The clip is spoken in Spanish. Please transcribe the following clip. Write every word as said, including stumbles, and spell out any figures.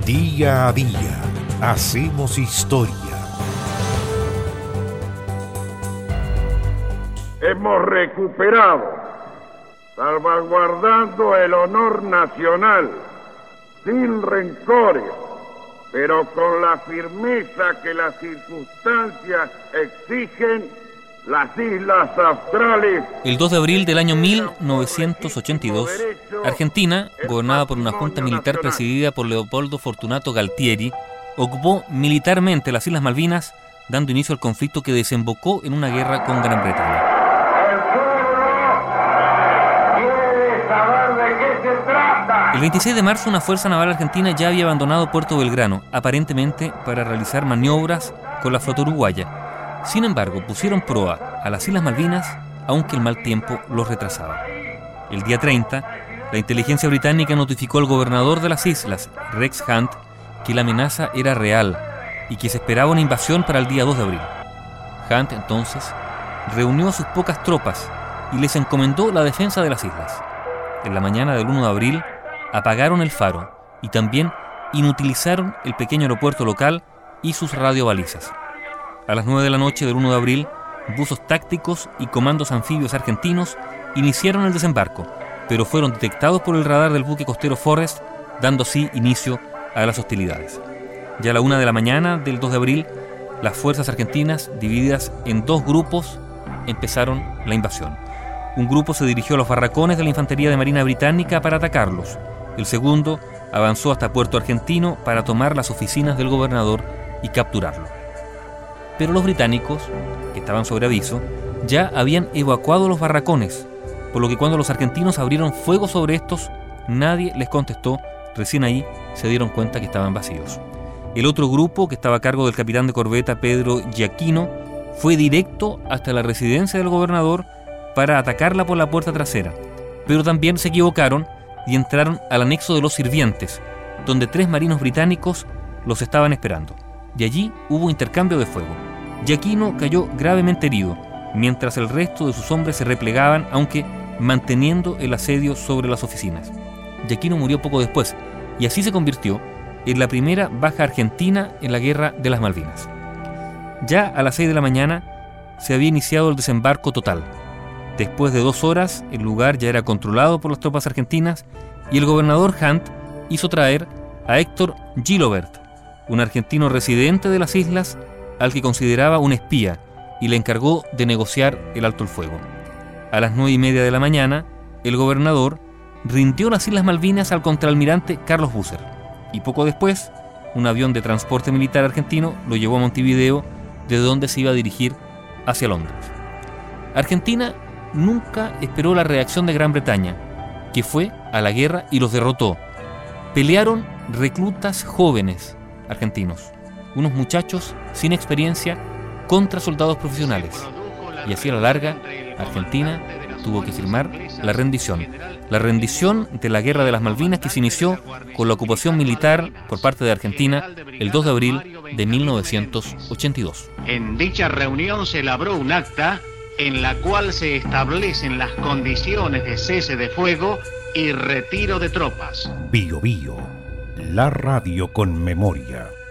Día a día hacemos historia. Hemos recuperado, salvaguardando el honor nacional, sin rencores, pero con la firmeza que las circunstancias exigen, las Islas Australes. El dos de abril del año mil novecientos ochenta y dos, Argentina, gobernada por una junta militar presidida por Leopoldo Fortunato Galtieri, ocupó militarmente las Islas Malvinas, dando inicio al conflicto que desembocó en una guerra con Gran Bretaña. El veintiséis de marzo, una fuerza naval argentina ya había abandonado Puerto Belgrano, aparentemente para realizar maniobras con la flota uruguaya. Sin embargo, pusieron proa a las Islas Malvinas, aunque el mal tiempo los retrasaba. El día treinta, la inteligencia británica notificó al gobernador de las islas, Rex Hunt, que la amenaza era real y que se esperaba una invasión para el día dos de abril. Hunt, entonces, reunió a sus pocas tropas y les encomendó la defensa de las islas. En la mañana del uno de abril, apagaron el faro y también inutilizaron el pequeño aeropuerto local y sus radiobalizas. A las nueve de la noche del uno de abril, buzos tácticos y comandos anfibios argentinos iniciaron el desembarco, pero fueron detectados por el radar del buque costero Forrest, dando así inicio a las hostilidades. Ya a la una de la mañana del dos de abril, las fuerzas argentinas, divididas en dos grupos, empezaron la invasión. Un grupo se dirigió a los barracones de la Infantería de Marina Británica para atacarlos. El segundo avanzó hasta Puerto Argentino para tomar las oficinas del gobernador y capturarlo. Pero los británicos, que estaban sobre aviso, ya habían evacuado los barracones, por lo que cuando los argentinos abrieron fuego sobre estos, nadie les contestó. Recién ahí se dieron cuenta que estaban vacíos. El otro grupo, que estaba a cargo del capitán de corbeta Pedro Giacchino, fue directo hasta la residencia del gobernador para atacarla por la puerta trasera, pero también se equivocaron y entraron al anexo de los sirvientes, donde tres marinos británicos los estaban esperando, y allí hubo intercambio de fuego. Giacchino cayó gravemente herido, mientras el resto de sus hombres se replegaban, aunque manteniendo el asedio sobre las oficinas. Giacchino murió poco después, y así se convirtió en la primera baja argentina en la Guerra de las Malvinas. Ya a las seis de la mañana se había iniciado el desembarco total. Después de dos horas, el lugar ya era controlado por las tropas argentinas y el gobernador Hunt hizo traer a Héctor Gilobert, un argentino residente de las islas al que consideraba un espía, y le encargó de negociar el alto el fuego. A las nueve y media de la mañana, el gobernador rindió las Islas Malvinas al contraalmirante Carlos Busser, y poco después, un avión de transporte militar argentino lo llevó a Montevideo, de donde se iba a dirigir hacia Londres. Argentina nunca esperó la reacción de Gran Bretaña, que fue a la guerra y los derrotó. Pelearon reclutas jóvenes argentinos, unos muchachos sin experiencia contra soldados profesionales, y así a la larga Argentina tuvo que firmar la rendición, la rendición de la Guerra de las Malvinas, que se inició con la ocupación militar por parte de Argentina el dos de abril de mil novecientos ochenta y dos. En dicha reunión se elaboró un acta en la cual se establecen las condiciones de cese de fuego y retiro de tropas. Bio Bio, la radio con memoria.